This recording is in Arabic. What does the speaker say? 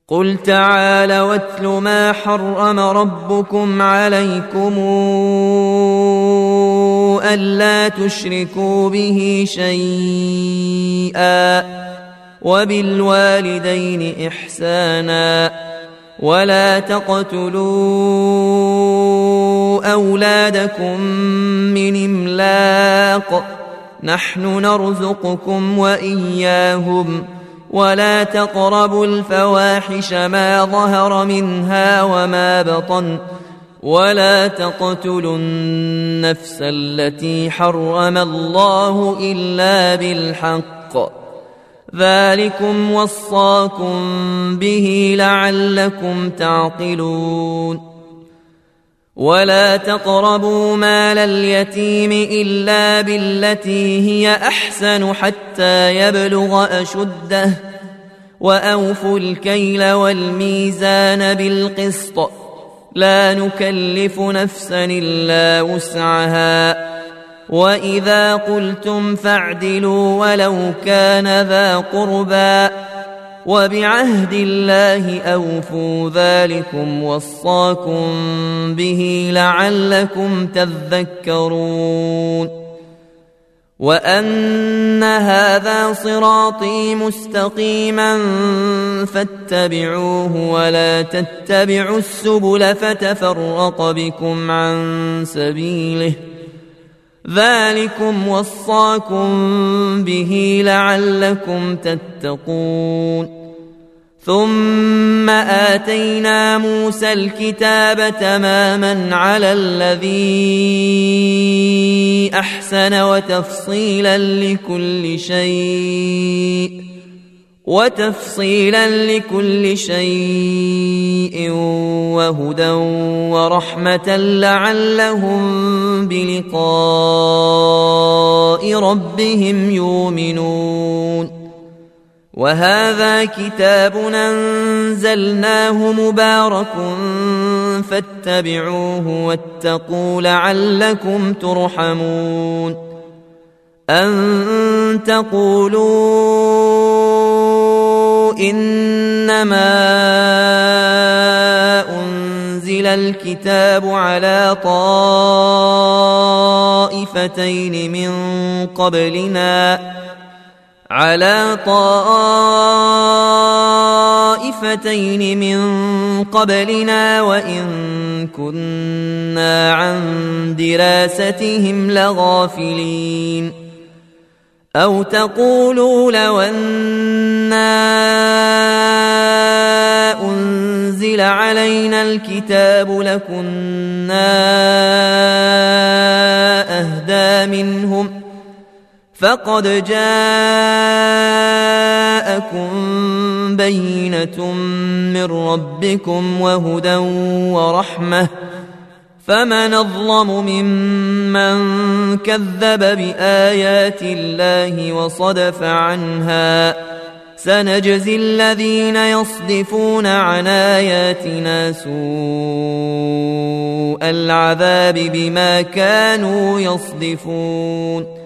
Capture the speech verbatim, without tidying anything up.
قل تعالوا واتل ما حرم ربكم عليكم ألا تشركوا به شيئا وبالوالدين إحسانا ولا تقتلوا أولادكم من إملاق نحن نرزقكم وإياهم ولا تقربوا الفواحش ما ظهر منها وما بطن ولا تقتلوا النفس التي حرم الله إلا بالحق ذلكم وصاكم به لعلكم تعقلون ولا تقربوا مال اليتيم إلا بالتي هي أحسن حتى يبلغ أشده وأوفوا الكيل والميزان بالقسط لا نكلف نفسا إلا وسعها وإذا قلتم فاعدلوا ولو كان ذا قربى وبعهد الله أوفوا ذلكم وصاكم به لعلكم تذكرون وأن هذا صراطي مستقيما فاتبعوه ولا تتبعوا السبل فتفرق بكم عن سبيله ذلكم وصاكم به لعلكم تتقون ثم آتينا موسى الكتاب تماما على الذي أحسن وتفصيلا لكل شيء وتفصيلا لكل شيء وهدى ورحمة لعلهم بلقاء ربهم يؤمنون وهذا كتاب أنزلناه مبارك فاتبعوه واتقوا لعلكم ترحمون أن تقولوا إنما أنزل الكتاب على طائفتين من قبلنا على طائفتين من قبلنا وإن كنا عن دراستهم لغافلين أو تقولوا لو أنا أنزل علينا الكتاب لكنا أهدى منهم فقد جاءكم بينة من ربكم وهدى ورحمة فمن أظلم ممن كذب بآيات الله وصدف عنها سنجزي الذين يصدفون عن آياتنا سوء العذاب بما كانوا يصدفون